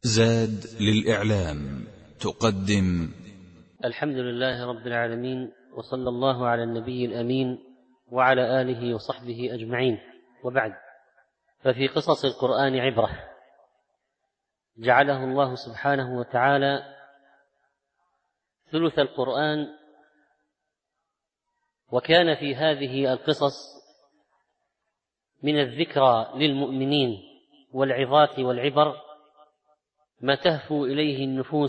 زاد للإعلام تقدم الحمد لله رب العالمين، وصلى الله على النبي الأمين وعلى آله وصحبه أجمعين، وبعد. ففي قصص القرآن عبرة جعله الله سبحانه وتعالى ثلث القرآن، وكان في هذه القصص من الذكرى للمؤمنين والعظات والعبر ما تهفو إليه النفوس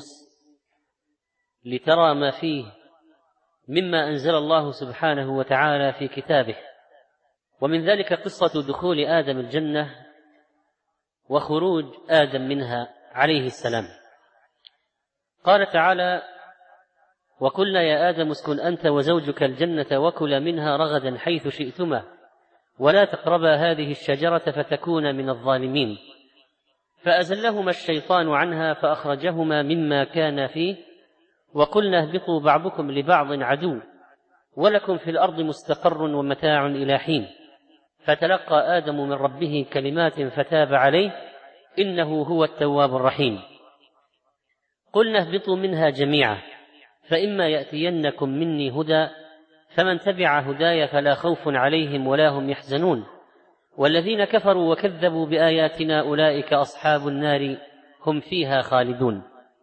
لترى ما فيه مما أنزل الله سبحانه وتعالى في كتابه. ومن ذلك قصة دخول آدم الجنة وخروج آدم منها عليه السلام. قال تعالى: وقلنا يا آدم اسكن أنت وزوجك الجنة وكلا منها رغدا حيث شئتما ولا تقربا هذه الشجرة فتكونا من الظالمين، فأزلهما الشيطان عنها فأخرجهما مما كان فيه وقلنا اهبطوا بعضكم لبعض عدو ولكم في الأرض مستقر ومتاع إلى حين، فتلقى آدم من ربه كلمات فتاب عليه إنه هو التواب الرحيم. قلنا اهبطوا منها جميعا فإما يأتينكم مني هدى فمن تبع هداي فلا خوف عليهم ولا هم يحزنون، والذين كفروا وكذبوا بآياتنا أولئك أصحاب النار هم فيها خالدون.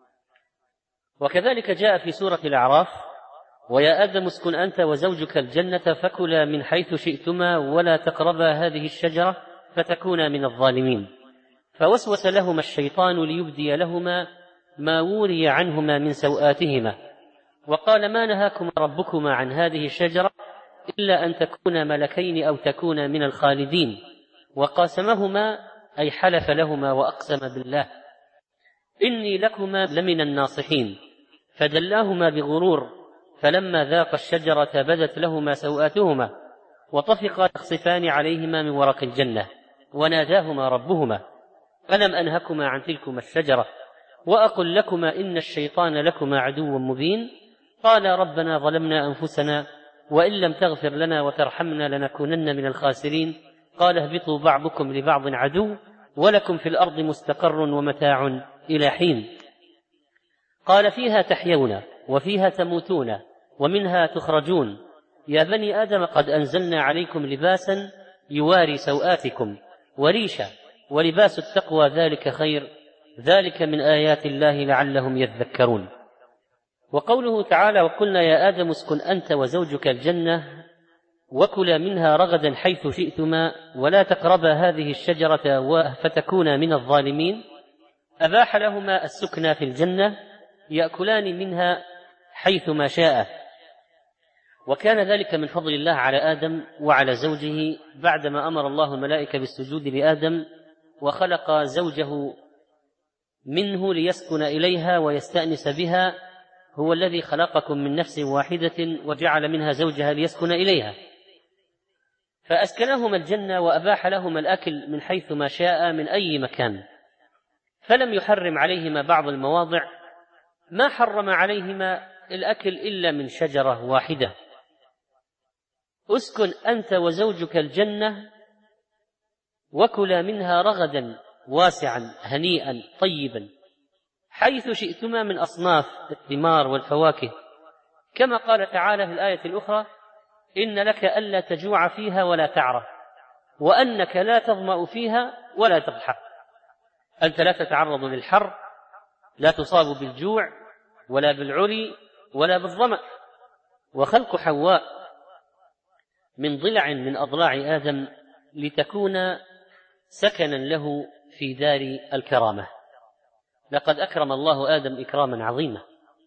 وكذلك جاء في سورة الأعراف: ويا آدم اسكن أنت وزوجك الجنة فكلا من حيث شئتما ولا تقربا هذه الشجرة فتكونا من الظالمين، فوسوس لهما الشيطان ليبدي لهما ما وري عنهما من سوآتهما وقال ما نهاكما ربكما عن هذه الشجرة إلا أن تكونا ملكين أو تكونا من الخالدين، وقاسمهما أي حلف لهما وأقسم بالله إني لكما لمن الناصحين، فدلاهما بغرور فلما ذاقا الشجرة بدت لهما سوآتهما وطفقا يخصفان عليهما من ورق الجنة وناداهما ربهما ألم أنهكما عن تلكما الشجرة وأقل لكما إن الشيطان لكما عدو مبين، قالا ربنا ظلمنا أنفسنا وإن لم تغفر لنا وترحمنا لنكونن من الخاسرين، قال اهبطوا بعضكم لبعض عدو ولكم في الأرض مستقر ومتاع إلى حين، قال فيها تحيون وفيها تموتون ومنها تخرجون، يا بني آدم قد أنزلنا عليكم لباسا يواري سوآتكم وريشا ولباس التقوى ذلك خير ذلك من آيات الله لعلهم يذكرون. وقوله تعالى: وقلنا يا آدم اسكن أنت وزوجك الجنة وكلا منها رغدا حيث شئتما ولا تقربا هذه الشجرة فتكونا من الظالمين، أباح لهما السكنى في الجنة يأكلان منها حيثما شاء، وكان ذلك من فضل الله على آدم وعلى زوجه بعدما أمر الله الملائكة بالسجود لآدم وخلق زوجه منه ليسكن إليها ويستأنس بها، هو الذي خلقكم من نفس واحدة وجعل منها زوجها ليسكن إليها، فأسكنهما الجنة وأباح لهما الأكل من حيث ما شاء من أي مكان، فلم يحرم عليهما بعض المواضع، ما حرم عليهما الأكل إلا من شجرة واحدة: اسكن أنت وزوجك الجنة وكلا منها رغدا واسعا هنيئا طيبا حيث شئتما من أصناف الثمار والفواكه، كما قال تعالى في الآية الأخرى: إن لك ألا تجوع فيها ولا تعرى وأنك لا تظمأ فيها ولا تضحى، أنت لا تتعرض للحر، لا تصاب بالجوع ولا بالعري ولا بالظمأ. وخلق حواء من ضلع من أضلاع آدم لتكون سكنا له في دار الكرامة. لقد أكرم الله آدم إكراما عظيما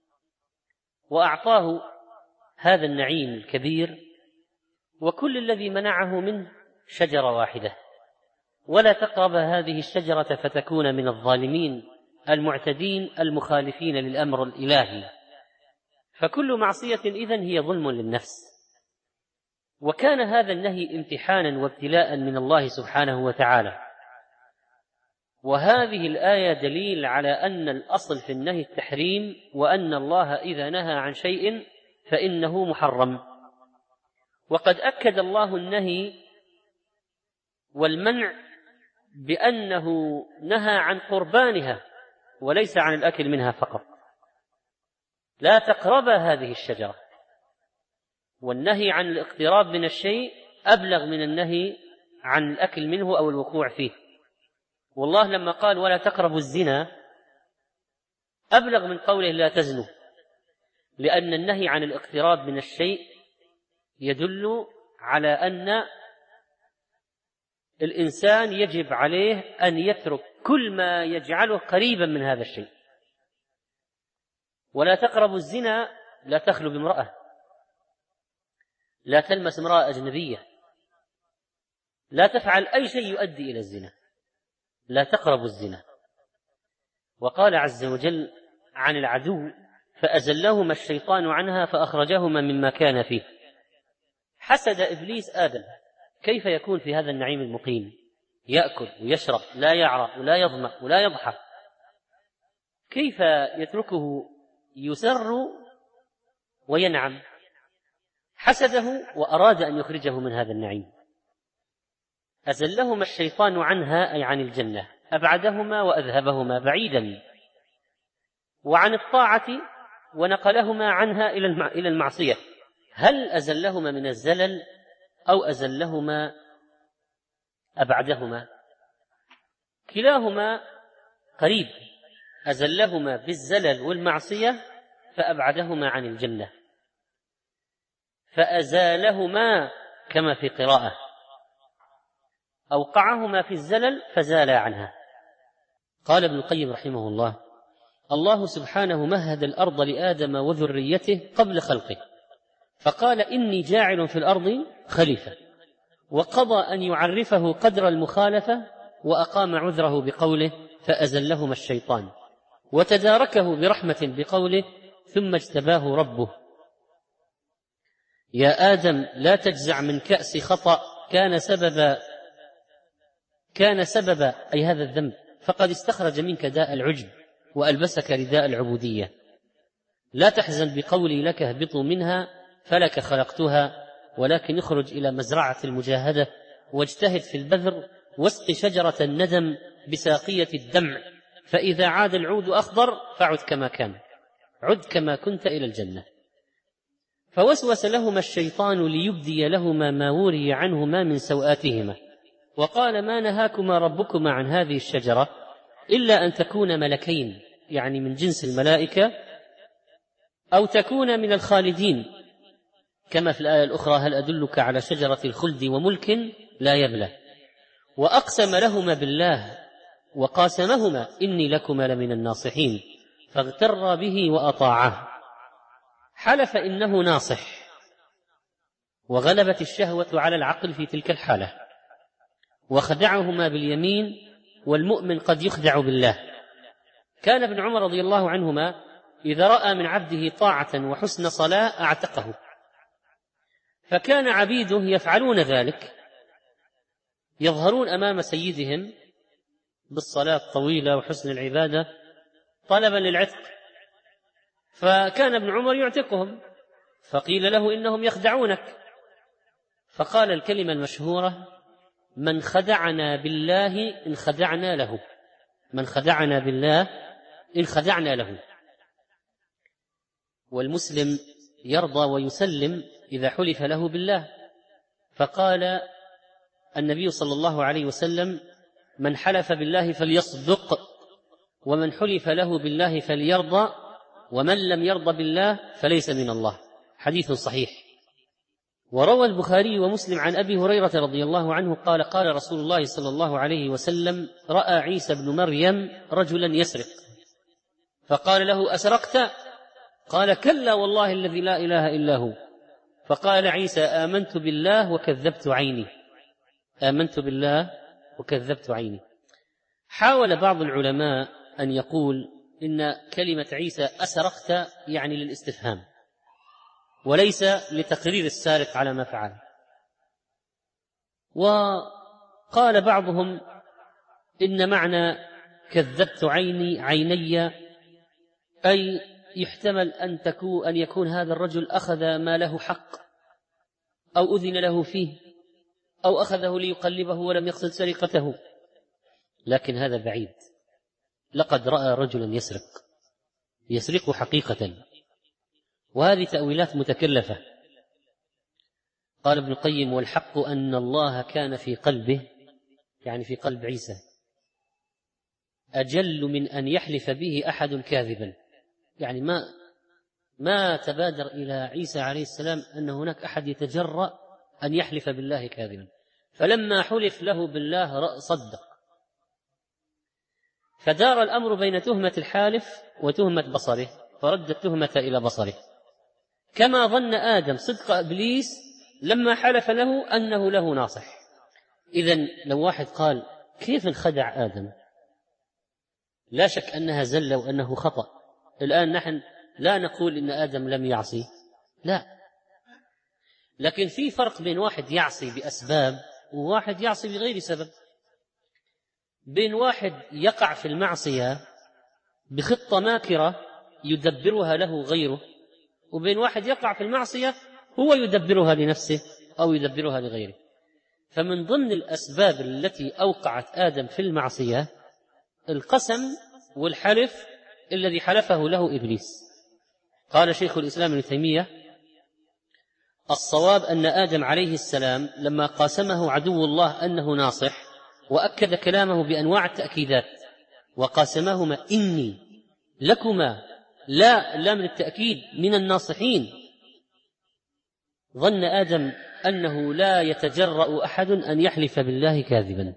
وأعطاه هذا النعيم الكبير، وكل الذي منعه منه شجرة واحدة: ولا تقرب هذه الشجرة فتكون من الظالمين المعتدين المخالفين للأمر الإلهي. فكل معصية إذن هي ظلم للنفس، وكان هذا النهي امتحانا وابتلاء من الله سبحانه وتعالى. وهذه الآية دليل على أن الأصل في النهي التحريم، وأن الله إذا نهى عن شيء فإنه محرم. وقد أكد الله النهي والمنع بأنه نهى عن قربانها وليس عن الأكل منها فقط. لا تقرب هذه الشجرة، والنهي عن الاقتراب من الشيء أبلغ من النهي عن الأكل منه أو الوقوع فيه. والله لما قال ولا تقربوا الزنا أبلغ من قوله لا تزنوا، لأن النهي عن الاقتراب من الشيء يدل على أن الإنسان يجب عليه أن يترك كل ما يجعله قريبا من هذا الشيء. ولا تقربوا الزنا لا تخلو بامرأة، لا تلمس امرأة أجنبية، لا تفعل أي شيء يؤدي إلى الزنا، لا تقربوا الزنا. وقال عز وجل عن العدو فأزلهما الشيطان عنها فأخرجهما مما كان فيه. حسد إبليس آدم، كيف يكون في هذا النعيم المقيم، يأكل ويشرب، لا يعرى ولا يظمأ ولا يضحك، كيف يتركه يسر وينعم؟ حسده وأراد أن يخرجه من هذا النعيم. أزلهما الشيطان عنها أي عن الجنة، أبعدهما وأذهبهما بعيدا، وعن الطاعة ونقلهما عنها إلى المعصية. هل أزلهما من الزلل أو أزلهما أبعدهما؟ كلاهما قريب، أزلهما بالزلل والمعصية فأبعدهما عن الجنة، فأزالهما كما في قراءة أوقعهما في الزلل فزالا عنها. قال ابن القيم رحمه الله: الله سبحانه مهد الأرض لآدم وذريته قبل خلقه، فقال إني جاعل في الأرض خليفة، وقضى أن يعرفه قدر المخالفة، وأقام عذره بقوله فأزلهما الشيطان، وتداركه برحمة بقوله ثم اجتباه ربه. يا آدم لا تجزع من كأس خطأ كان سبب أي هذا الذنب، فقد استخرج منك داء العجب وألبسك رداء العبودية. لا تحزن بقولي لك اهبطوا منها فلك خلقتها، ولكن اخرج إلى مزرعة المجاهدة واجتهد في البذر، واسق شجرة الندم بساقية الدمع، فإذا عاد العود أخضر فعد كما كان، عد كما كنت إلى الجنة. فوسوس لهما الشيطان ليبدي لهما ما وري عنهما من سوآتهما، وقال ما نهاكما ربكما عن هذه الشجرة إلا أن تكونا ملكين، يعني من جنس الملائكة، أو تكونا من الخالدين، كما في الآية الأخرى هل أدلك على شجرة الخلد وملك لا يبلى. وأقسم لهما بالله وقاسمهما إني لكما لمن الناصحين، فاغتر به وأطاعه. حلف إنه ناصح، وغلبت الشهوة على العقل في تلك الحالة، وخدعهما باليمين، والمؤمن قد يخدع بالله. كان ابن عمر رضي الله عنهما إذا رأى من عبده طاعة وحسن صلاة أعتقه، فكان عبيده يفعلون ذلك، يظهرون أمام سيدهم بالصلاة الطويلة وحسن العبادة طلبا للعتق، فكان ابن عمر يعتقهم، فقيل له إنهم يخدعونك، فقال الكلمة المشهورة من خدعنا بالله إن خدعنا له، من خدعنا بالله إن خدعنا له. والمسلم يرضى ويسلم إذا حلف له بالله، فقال النبي صلى الله عليه وسلم من حلف بالله فليصدق، ومن حلف له بالله فليرضى، ومن لم يرضى بالله فليس من الله. حديث صحيح. وروى البخاري ومسلم عن أبي هريرة رضي الله عنه قال قال رسول الله صلى الله عليه وسلم رأى عيسى بن مريم رجلا يسرق، فقال له أسرقت؟ قال كلا والله الذي لا إله إلا هو. فقال عيسى آمنت بالله وكذبت عيني، آمنت بالله وكذبت عيني. حاول بعض العلماء أن يقول إن كلمة عيسى أسرقت يعني للاستفهام وليس لتقرير السارق على ما فعل. وقال بعضهم إن معنى كذبت عيني أي يحتمل أن يكون هذا الرجل أخذ ما له حق أو أذن له فيه أو أخذه ليقلبه ولم يقصد سرقته، لكن هذا بعيد، لقد رأى رجلا يسرق حقيقة، وهذه تأويلات متكلفة. قال ابن القيم: والحق أن الله كان في قلبه، يعني في قلب عيسى، أجل من أن يحلف به أحد كاذبا. يعني ما تبادر إلى عيسى عليه السلام أن هناك أحد يتجرأ أن يحلف بالله كاذبا، فلما حلف له بالله صدق. فدار الأمر بين تهمة الحالف وتهمة بصره، فرد التهمة إلى بصره، كما ظن آدم صدق إبليس لما حلف له أنه له ناصح. إذن لو واحد قال: كيف انخدع آدم؟ لا شك أنها زلة وأنه خطأ. الآن نحن لا نقول إن آدم لم يعصي، لا، لكن في فرق بين واحد يعصي بأسباب وواحد يعصي بغير سبب. بين واحد يقع في المعصية بخطة ماكرة يدبرها له غيره، وبين واحد يقع في المعصية هو يدبرها لنفسه أو يدبرها لغيره. فمن ضمن الأسباب التي أوقعت آدم في المعصية القسم والحلف الذي حلفه له إبليس. قال شيخ الإسلام ابن تيمية: الصواب أن آدم عليه السلام لما قاسمه عدو الله أنه ناصح، وأكد كلامه بأنواع التأكيدات، وقاسمهما: إني لكما لا من التأكيد من الناصحين، ظن آدم أنه لا يتجرأ أحد أن يحلف بالله كاذبا،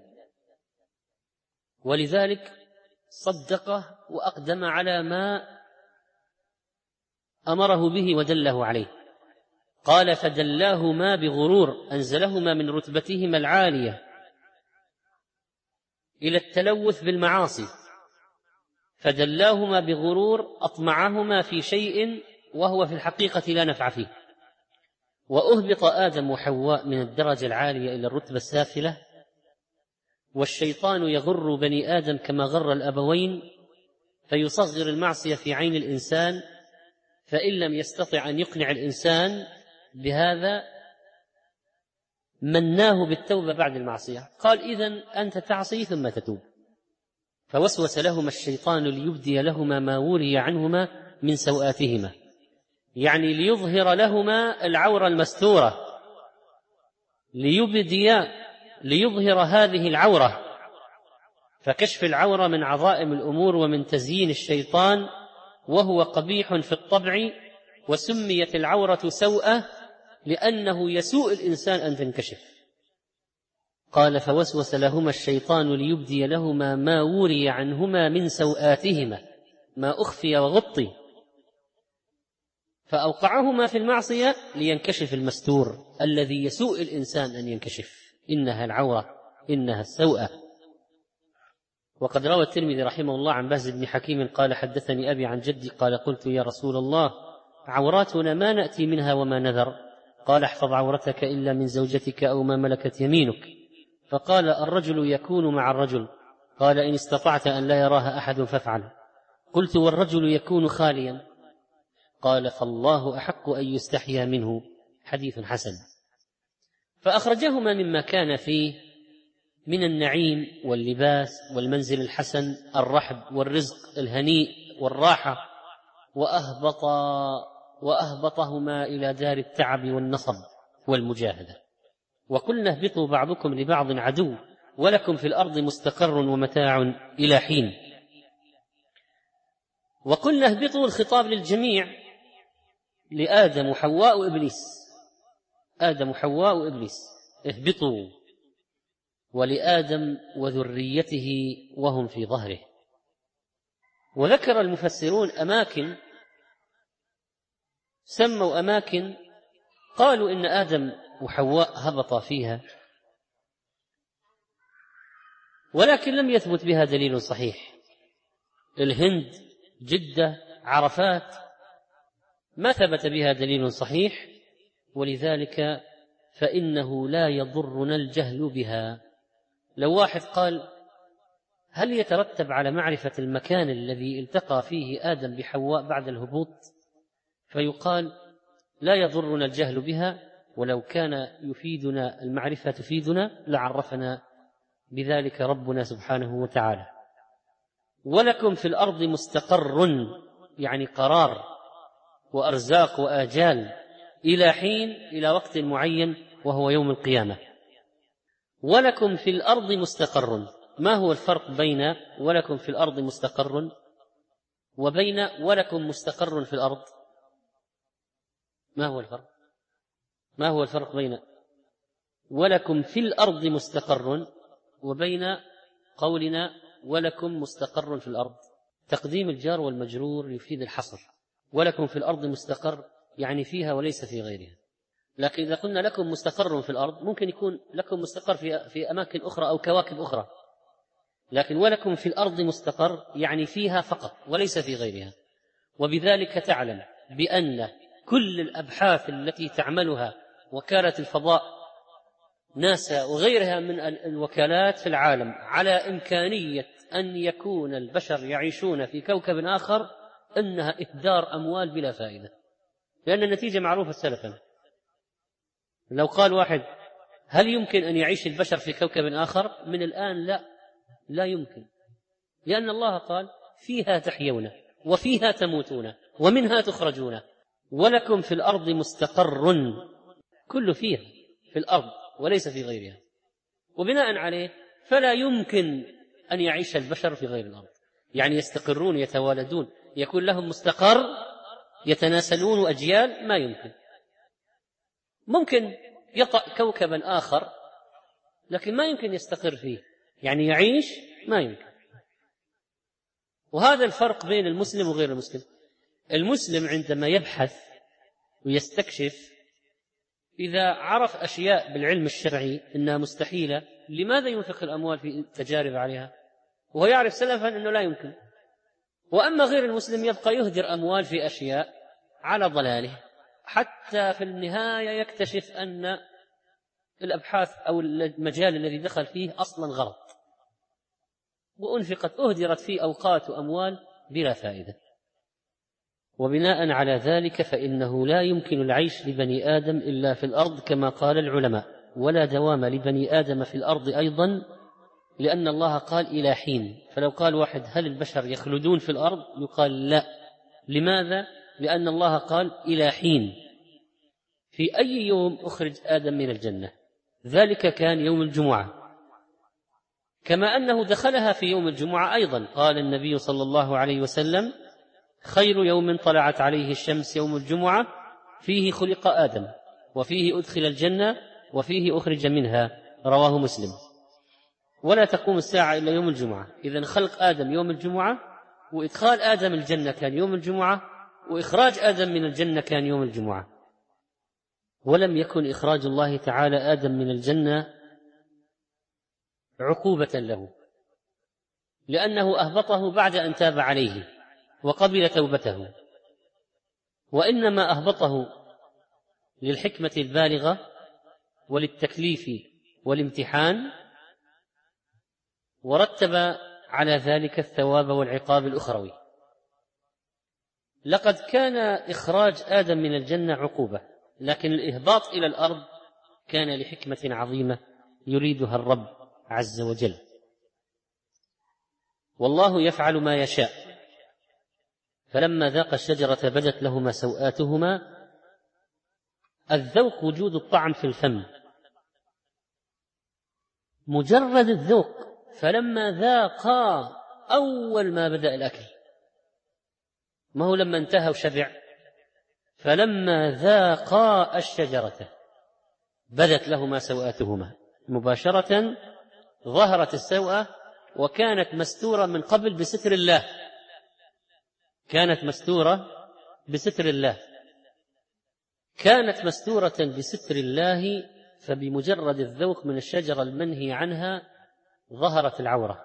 ولذلك صدقه وأقدم على ما أمره به ودله عليه. قال: فدلاهما بغرور أنزلهما من رتبتهما العالية إلى التلوث بالمعاصي، فدلاهما بغرور أطمعهما في شيء وهو في الحقيقة لا نفع فيه. وأهبط آدم وحواء من الدرجة العالية إلى الرتبة السافلة، والشيطان يغر بني آدم كما غر الأبوين، فيصغر المعصية في عين الإنسان، فإن لم يستطع أن يقنع الإنسان بهذا مناه بالتوبة بعد المعصية. قال: إذن أنت تعصي ثم تتوب. فوسوس لهما الشيطان ليبدي لهما ما وري عنهما من سوآتهما، يعني ليظهر لهما العورة المستورة، ليظهر هذه العورة. فكشف العورة من عظائم الأمور ومن تزيين الشيطان، وهو قبيح في الطبع، وسميت العورة سوءة لأنه يسوء الإنسان أن تنكشف. قال: فوسوس لهما الشيطان ليبدي لهما ما وري عنهما من سوآتهما، ما أخفي وغطي، فأوقعهما في المعصية لينكشف المستور الذي يسوء الإنسان أن ينكشف، إنها العورة، إنها السوءة. وقد روى الترمذي رحمه الله عن بهز بن حكيم قال: حدثني أبي عن جدي قال: قلت: يا رسول الله، عوراتنا ما نأتي منها وما نذر؟ قال: احفظ عورتك إلا من زوجتك أو ما ملكت يمينك. فقال: الرجل يكون مع الرجل. قال: إن استطعت أن لا يراها أحد فافعل. قلت: والرجل يكون خاليا؟ قال: فالله أحق أن يستحيا منه. حديث حسن. فأخرجهما مما كان فيه من النعيم واللباس والمنزل الحسن، الرحب والرزق الهنيء والراحة، وأهبطهما إلى دار التعب والنصب والمجاهدة. وقلنا: اهبطوا بعضكم لبعض عدو، ولكم في الأرض مستقر ومتاع إلى حين. وقلنا: اهبطوا، الخطاب للجميع، لآدم وحواء وإبليس، آدم وحواء وإبليس اهبطوا، ولآدم وذريته وهم في ظهره. وذكر المفسرون أماكن، سموا أماكن قالوا إن آدم وحواء هبطا فيها، ولكن لم يثبت بها دليل صحيح. الهند، جدة، عرفات، ما ثبت بها دليل صحيح، ولذلك فإنه لا يضرنا الجهل بها. لو واحد قال: هل يترتب على معرفة المكان الذي التقى فيه آدم بحواء بعد الهبوط؟ فيقال: لا يضرنا الجهل بها، ولو كان يفيدنا المعرفة تفيدنا لعرفنا بذلك ربنا سبحانه وتعالى. ولكم في الأرض مستقر يعني قرار وأرزاق وآجال إلى حين، إلى وقت معين وهو يوم القيامة. ولكم في الأرض مستقر، ما هو الفرق بين ولكم في الأرض مستقر وبين ولكم مستقر في الأرض؟ ما هو الفرق؟ ما هو الفرق بين ولكم في الأرض مستقر وبين قولنا ولكم مستقر في الأرض؟ تقديم الجار والمجرور يفيد الحصر. ولكم في الأرض مستقر يعني فيها وليس في غيرها. لكن إذا قلنا لكم مستقر في الأرض ممكن يكون لكم مستقر في أماكن أخرى أو كواكب أخرى، لكن ولكم في الأرض مستقر يعني فيها فقط وليس في غيرها. وبذلك تعلم بأن كل الأبحاث التي تعملها وكالة الفضاء ناسا وغيرها من الوكالات في العالم على إمكانية أن يكون البشر يعيشون في كوكب آخر إنها إهدار أموال بلا فائدة، لأن النتيجة معروفة سلفا. لو قال واحد هل يمكن أن يعيش البشر في كوكب آخر؟ من الآن لا يمكن، لأن الله قال فيها تحيون وفيها تموتون ومنها تخرجون. ولكم في الأرض مستقر، كل فيها في الأرض وليس في غيرها، وبناء عليه فلا يمكن أن يعيش البشر في غير الأرض، يعني يستقرون يتوالدون يكون لهم مستقر يتناسلون أجيال، ما يمكن. ممكن يطأ كوكبا آخر لكن ما يمكن يستقر فيه، يعني يعيش ما يمكن. وهذا الفرق بين المسلم وغير المسلم. المسلم عندما يبحث ويستكشف إذا عرف أشياء بالعلم الشرعي إنها مستحيلة، لماذا ينفق الأموال في تجارب عليها وهو يعرف سلفا أنه لا يمكن؟ وأما غير المسلم يبقى يهدر أموال في أشياء على ضلاله، حتى في النهاية يكتشف أن الأبحاث أو المجال الذي دخل فيه أصلا غلط، وأنفقت أهدرت فيه أوقات وأموال بلا فائدة. وبناء على ذلك فإنه لا يمكن العيش لبني آدم إلا في الأرض كما قال العلماء، ولا دوام لبني آدم في الأرض أيضا، لأن الله قال إلى حين. فلو قال واحد هل البشر يخلدون في الأرض؟ يقال لا. لماذا؟ لأن الله قال إلى حين. في أي يوم أخرج آدم من الجنة؟ ذلك كان يوم الجمعة، كما أنه دخلها في يوم الجمعة أيضا. قال النبي صلى الله عليه وسلم خير يوم طلعت عليه الشمس يوم الجمعة، فيه خلق آدم وفيه أدخل الجنة وفيه أخرج منها، رواه مسلم. ولا تقوم الساعة إلا يوم الجمعة. إذن خلق آدم يوم الجمعة، وإدخال آدم الجنة كان يوم الجمعة، وإخراج آدم من الجنة كان يوم الجمعة. ولم يكن إخراج الله تعالى آدم من الجنة عقوبة له، لأنه أهبطه بعد أن تاب عليه وقبل توبته، وإنما أهبطه للحكمة البالغة وللتكليف والامتحان، ورتب على ذلك الثواب والعقاب الأخروي. لقد كان إخراج آدم من الجنة عقوبة، لكن الإهباط إلى الأرض كان لحكمة عظيمة يريدها الرب عز وجل. والله يفعل ما يشاء. فلما ذاق الشجرة بدت لهما سوآتهما. الذوق وجود الطعم في الفم، مجرد الذوق. فلما ذاقا أول ما بدأ الأكل، ما هو لما انتهى وشبع. فلما ذاقا الشجرة بدت لهما سوآتهما، مباشرة ظهرت السوءة، وكانت مستورة من قبل بستر الله، كانت مستورة بستر الله، كانت مستورة بستر الله. فبمجرد الذوق من الشجرة المنهي عنها ظهرت العورة،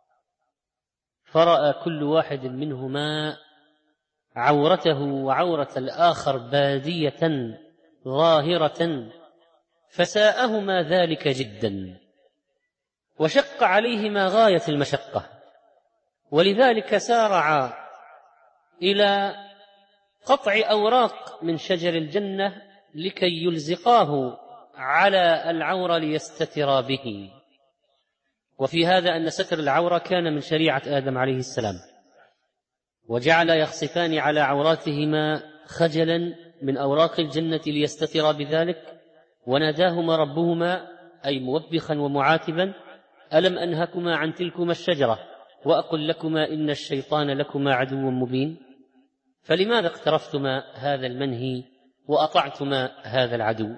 فرأى كل واحد منهما عورته وعورة الآخر بادية ظاهرة، فساءهما ذلك جدا، وشق عليهما غاية المشقة. ولذلك سارعا إلى قطع أوراق من شجر الجنة لكي يلزقاه على العورة ليستترا به. وفي هذا أن ستر العورة كان من شريعة آدم عليه السلام، وجعل يخصفان على عوراتهما خجلا من أوراق الجنة ليستترا بذلك، وناداهما ربهما أي موبخا ومعاتبا: ألم أنهكما عن تلكما الشجرة وأقل لكما إن الشيطان لكما عدو مبين؟ فلماذا اقترفتما هذا المنهي وأطعتما هذا العدو؟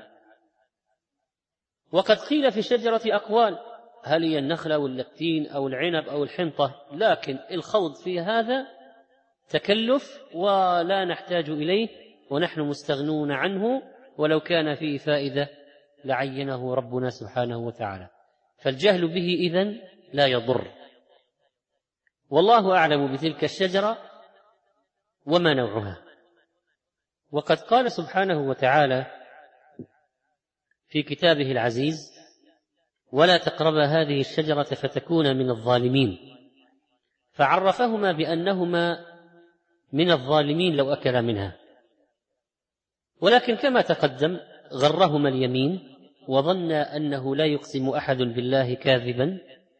وقد قيل في الشجرة أقوال، هل هي النخلة أو التين أو العنب أو الحنطة، لكن الخوض في هذا تكلف ولا نحتاج إليه ونحن مستغنون عنه، ولو كان فيه فائدة لعينه ربنا سبحانه وتعالى، فالجهل به إذن لا يضر. والله أعلم بتلك الشجرة وما نوعها. وقد قال سبحانه وتعالى في كتابه العزيز: ولا تقربا هذه الشجرة فتكون من الظالمين، فعرفهما بأنهما من الظالمين لو أكلا منها. ولكن كما تقدم غرهما اليمين وظن أنه لا يقسم أحد بالله كاذبا،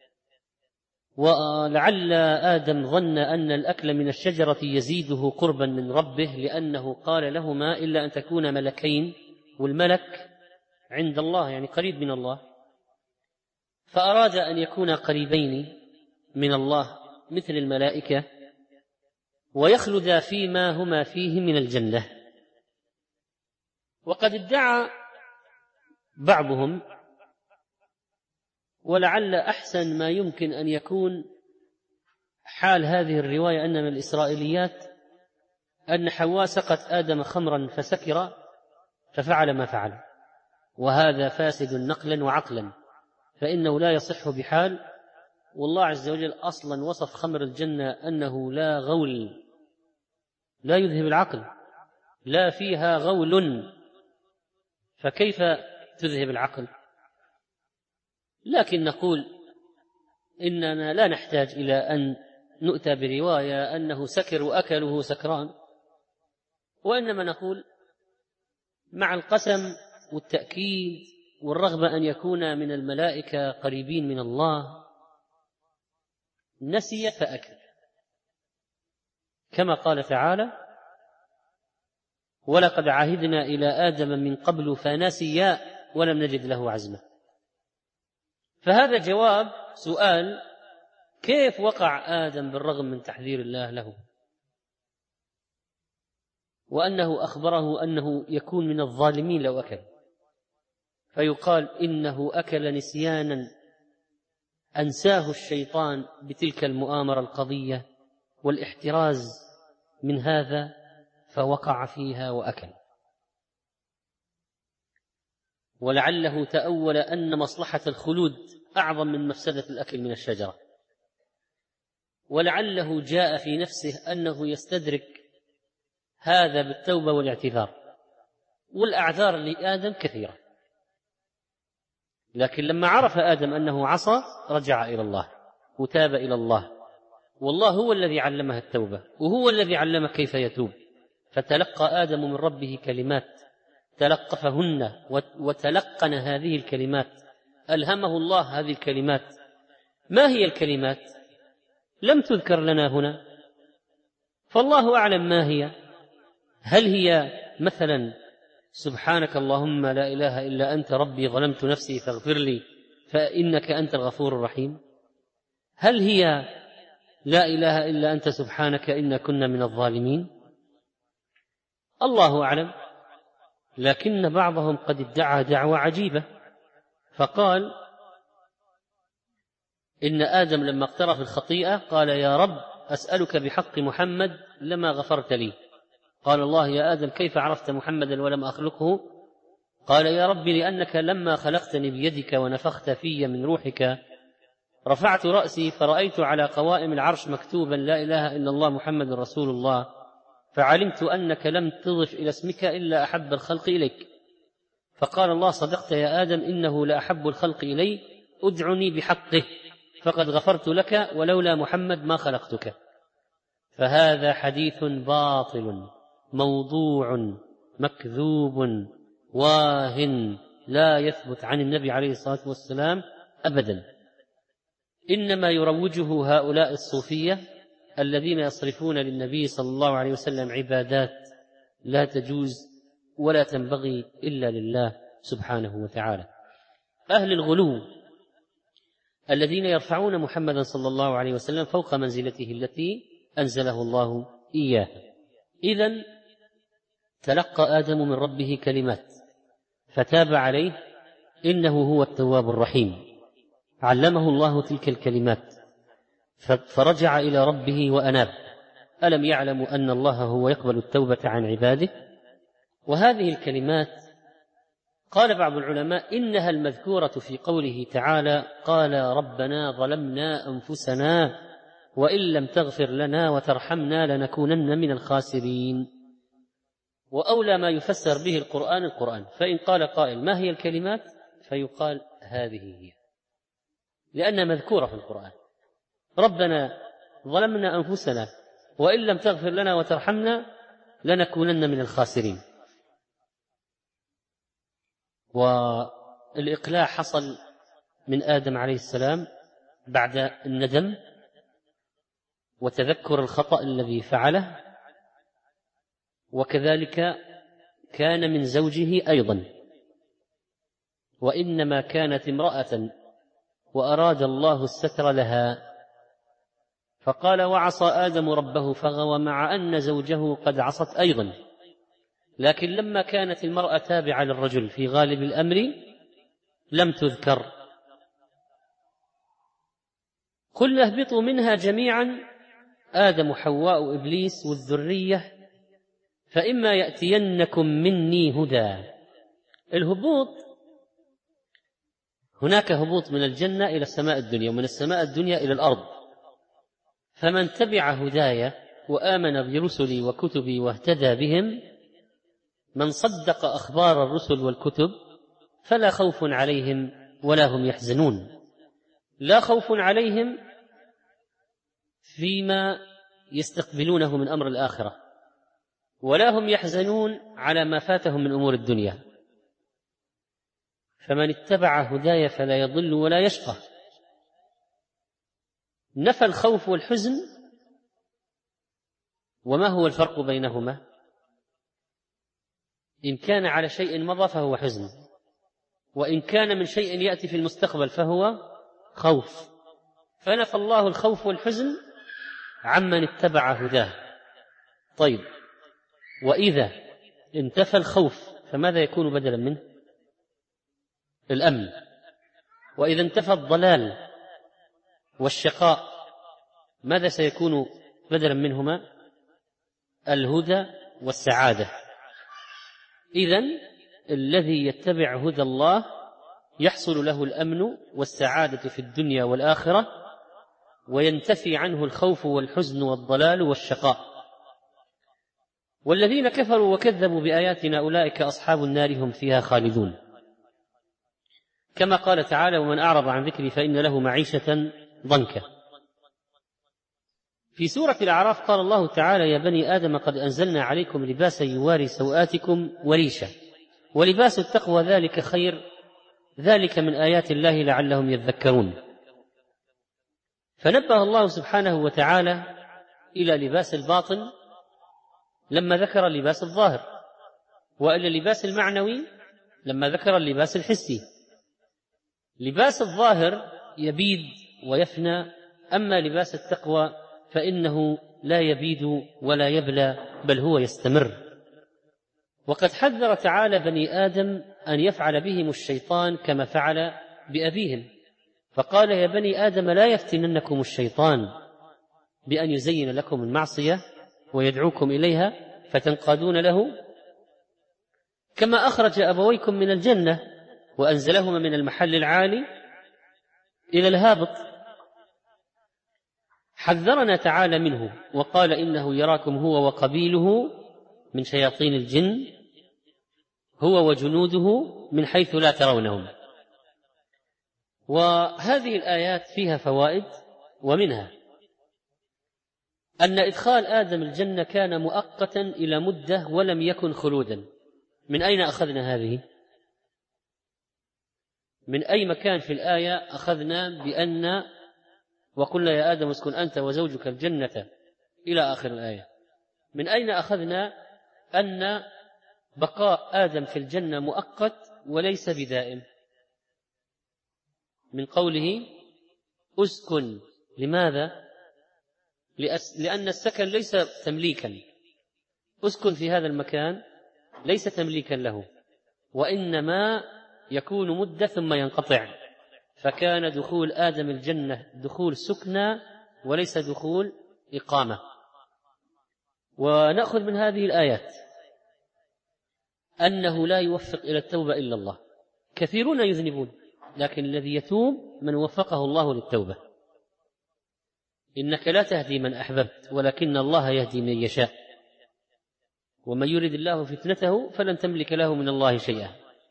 ولعل آدم ظن أن الأكل من الشجرة يزيده قربا من ربه، لأنه قال لهما إلا أن تكون ملكين، والملك عند الله يعني قريب من الله، فأراد أن يكون قريبين من الله مثل الملائكة ويخلد فيما هما فيه من الجنة. وقد ادعى بعضهم، ولعل أحسن ما يمكن أن يكون حال هذه الرواية أن من الإسرائيليات، أن حواء سقت آدم خمرا فسكر ففعل ما فعل، وهذا فاسد نقلا وعقلا، فإنه لا يصح بحال. والله عز وجل أصلا وصف خمر الجنة أنه لا غول، لا يذهب العقل، لا فيها غول، فكيف تذهب العقل؟ لكن نقول إننا لا نحتاج إلى أن نؤتى برواية أنه سكر وأكله سكران، وإنما نقول مع القسم والتأكيد والرغبة أن يكون من الملائكة قريبين من الله، نسي فأكل، كما قال تعالى: ولقد عهدنا إلى آدم من قبل فنسي ولم نجد له عزما. فهذا جواب سؤال: كيف وقع آدم بالرغم من تحذير الله له، وأنه أخبره أنه يكون من الظالمين لو أكل؟ فيقال إنه أكل نسيانا أنساه الشيطان بتلك المؤامرة القضية والاحتراز من هذا، فوقع فيها وأكل. ولعله تأول أن مصلحة الخلود أعظم من مفسدة الأكل من الشجرة، ولعله جاء في نفسه أنه يستدرك هذا بالتوبة والاعتذار، والأعذار لآدم كثيرة، لكن لما عرف آدم أنه عصى رجع إلى الله وتاب إلى الله، والله هو الذي علمه التوبة وهو الذي علمه كيف يتوب. فتلقى آدم من ربه كلمات تلقفهن وتلقن هذه الكلمات، ألهمه الله هذه الكلمات. ما هي الكلمات؟ لم تذكر لنا هنا، فالله أعلم ما هي. هل هي مثلا سبحانك اللهم لا إله إلا أنت ربي ظلمت نفسي فاغفر لي فإنك أنت الغفور الرحيم؟ هل هي لا إله إلا أنت سبحانك إنا كنا من الظالمين؟ الله أعلم. لكن بعضهم قد ادعى دعوة عجيبة، فقال إن آدم لما اقترف الخطيئة قال: يا رب أسألك بحق محمد لما غفرت لي. قال الله: يا آدم كيف عرفت محمدا ولم أخلقه؟ قال: يا رب لأنك لما خلقتني بيدك ونفخت في من روحك رفعت رأسي فرأيت على قوائم العرش مكتوبا لا إله إلا الله محمد رسول الله، فعلمت أنك لم تضف إلى اسمك إلا أحب الخلق إليك. فقال الله: صدقت يا آدم، إنه لأحب الخلق إلي، أدعني بحقه فقد غفرت لك، ولولا محمد ما خلقتك. فهذا حديث باطل موضوع مكذوب واهن لا يثبت عن النبي عليه الصلاة والسلام أبدا. إنما يروجه هؤلاء الصوفية الذين يصرفون للنبي صلى الله عليه وسلم عبادات لا تجوز ولا تنبغي إلا لله سبحانه وتعالى. أهل الغلو الذين يرفعون محمدا صلى الله عليه وسلم فوق منزلته التي أنزله الله إياه. إذن تلقى آدم من ربه كلمات فتاب عليه إنه هو التواب الرحيم، علمه الله تلك الكلمات فرجع إلى ربه وأناب. ألم يعلموا أن الله هو يقبل التوبة عن عباده؟ وهذه الكلمات قال بعض العلماء إنها المذكورة في قوله تعالى: قال ربنا ظلمنا أنفسنا وإن لم تغفر لنا وترحمنا لنكونن من الخاسرين. وأولى ما يفسر به القرآن، فإن قال قائل ما هي الكلمات فيقال هذه هي، لأنها مذكورة في القرآن: ربنا ظلمنا أنفسنا وإن لم تغفر لنا وترحمنا لنكونن من الخاسرين. والإقلاع حصل من آدم عليه السلام بعد الندم وتذكر الخطأ الذي فعله، وكذلك كان من زوجه أيضا، وإنما كانت امرأة وأراد الله الستر لها، فقال: وعصى آدم ربه فغوى، مع أن زوجه قد عصت أيضا، لكن لما كانت المرأة تابعة للرجل في غالب الأمر لم تذكر. قلنا اهبطوا منها جميعا، آدم وحواء وإبليس والذرية، فإما يأتينكم مني هدى. الهبوط هناك هبوط من الجنة إلى السماء الدنيا، ومن السماء الدنيا إلى الأرض، فمن تبع هدايا وآمن برسلي وكتبي واهتدى بهم، من صدق أخبار الرسل والكتب فلا خوف عليهم ولا هم يحزنون. لا خوف عليهم فيما يستقبلونه من أمر الآخرة، ولا هم يحزنون على ما فاتهم من أمور الدنيا. فمن اتبع هدايا فلا يضل ولا يشقى. نفى الخوف والحزن. وما هو الفرق بينهما؟ إن كان على شيء مضى فهو حزن، وإن كان من شيء يأتي في المستقبل فهو خوف. فنفى الله الخوف والحزن عمن اتبع هداه. طيب، وإذا انتفى الخوف فماذا يكون بدلا منه؟ الأمن. وإذا انتفى الضلال والشقاء ماذا سيكون بدلا منهما؟ الهدى والسعادة. إذن الذي يتبع هدى الله يحصل له الأمن والسعادة في الدنيا والآخرة، وينتفي عنه الخوف والحزن والضلال والشقاء. والذين كفروا وكذبوا بآياتنا أولئك أصحاب النار هم فيها خالدون، كما قال تعالى: ومن أعرض عن ذكري فإن له معيشة ضنكا. في سورة الأعراف قال الله تعالى: يا بني آدم قد أنزلنا عليكم لباسا يواري سوآتكم وريشا ولباس التقوى ذلك خير، ذلك من آيات الله لعلهم يذكرون. فنبه الله سبحانه وتعالى إلى لباس الباطن لما ذكر اللباس الظاهر، وإلى اللباس المعنوي لما ذكر اللباس الحسي. لباس الظاهر يبيد ويفنى، أما لباس التقوى فإنه لا يبيد ولا يبلى، بل هو يستمر. وقد حذر تعالى بني آدم أن يفعل بهم الشيطان كما فعل بأبيهم، فقال: يا بني آدم لا يفتننكم الشيطان بأن يزين لكم المعصية ويدعوكم إليها فتنقادون له، كما أخرج أبويكم من الجنة وأنزلهما من المحل العالي إلى الهابط. حذرنا تعالى منه وقال: إنه يراكم هو وقبيله من شياطين الجن، هو وجنوده من حيث لا ترونهم. وهذه الآيات فيها فوائد، ومنها أن إدخال آدم الجنة كان مؤقتا إلى مدة ولم يكن خلودا. من أين أخذنا هذه؟ من أي مكان في الآية أخذنا بأن وقلنا يا آدم اسكن أنت وزوجك الجنة إلى آخر الآية. من أين أخذنا أن بقاء آدم في الجنة مؤقت وليس بدائم؟ من قوله اسكن. لماذا؟ لأن السكن ليس تمليكا، اسكن في هذا المكان ليس تمليكا له، وإنما يكون مدة ثم ينقطع، فكان دخول آدم الجنة دخول سكنى وليس دخول إقامة. ونأخذ من هذه الآيات أنه لا يوفق إلى التوبة إلا الله. كثيرون يذنبون، لكن الذي يتوب من وفقه الله للتوبة. إنك لا تهدي من أحببت ولكن الله يهدي من يشاء، ومن يرد الله فتنته فلن تملك له من الله شيئا.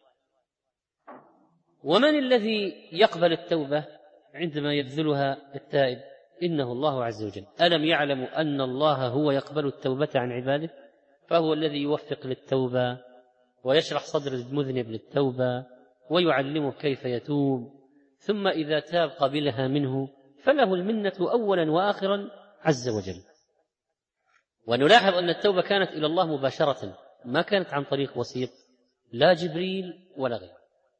ومن الذي يقبل التوبة عندما يبذلها التائب؟ إنه الله عز وجل. ألم يعلموا أن الله هو يقبل التوبة عن عباده؟ فهو الذي يوفق للتوبة ويشرح صدر المذنب للتوبة ويعلمه كيف يتوب، ثم إذا تاب قبلها منه فله المنة أولا وآخرا عز وجل. ونلاحظ أن التوبة كانت إلى الله مباشرة، ما كانت عن طريق وسيط، لا جبريل ولا غيره،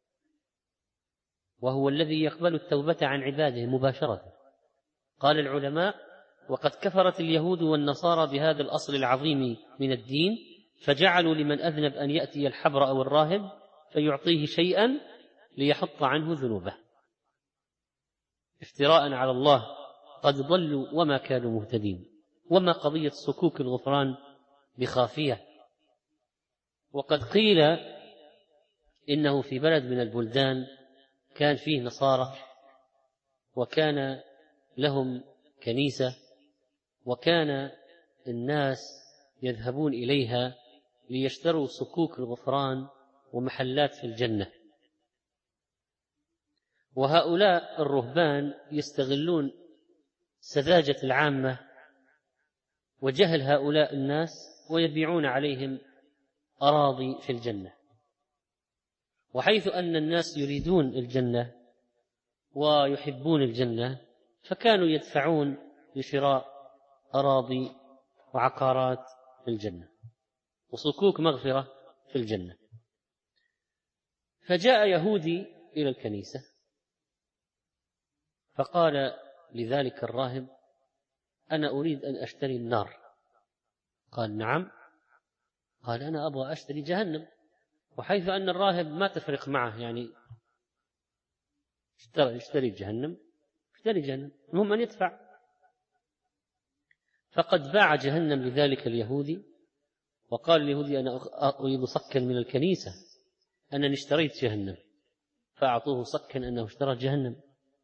وهو الذي يقبل التوبة عن عباده مباشرة. قال العلماء: وقد كفرت اليهود والنصارى بهذا الأصل العظيم من الدين، فجعلوا لمن أذنب أن يأتي الحبر أو الراهب فيعطيه شيئا ليحط عنه ذنوبه، افتراء على الله، قد ضلوا وما كانوا مهتدين. وما قضية صكوك الغفران بخافية؟ وقد قيل إنه في بلد من البلدان كان فيه نصارى، وكان لهم كنيسة، وكان الناس يذهبون إليها ليشتروا صكوك الغفران ومحلات في الجنة. وهؤلاء الرهبان يستغلون سذاجة العامة وجهل هؤلاء الناس ويبيعون عليهم أراضي في الجنة. وحيث أن الناس يريدون الجنة ويحبون الجنة فكانوا يدفعون لشراء أراضي وعقارات في الجنة وصكوك مغفرة في الجنة. فجاء يهودي إلى الكنيسة فقال لذلك الراهب: أنا أريد أن أشتري النار. قال: نعم. قال: أنا أبغى أشتري جهنم. وحيث أن الراهب ما تفرق معه، يعني اشتري جهنم، المهم أن يدفع. فقد باع جهنم لذلك اليهودي، وقال اليهودي: أنا أريد صكا من الكنيسة أنني اشتريت جهنم، فأعطوه صكا أنه اشترى جهنم.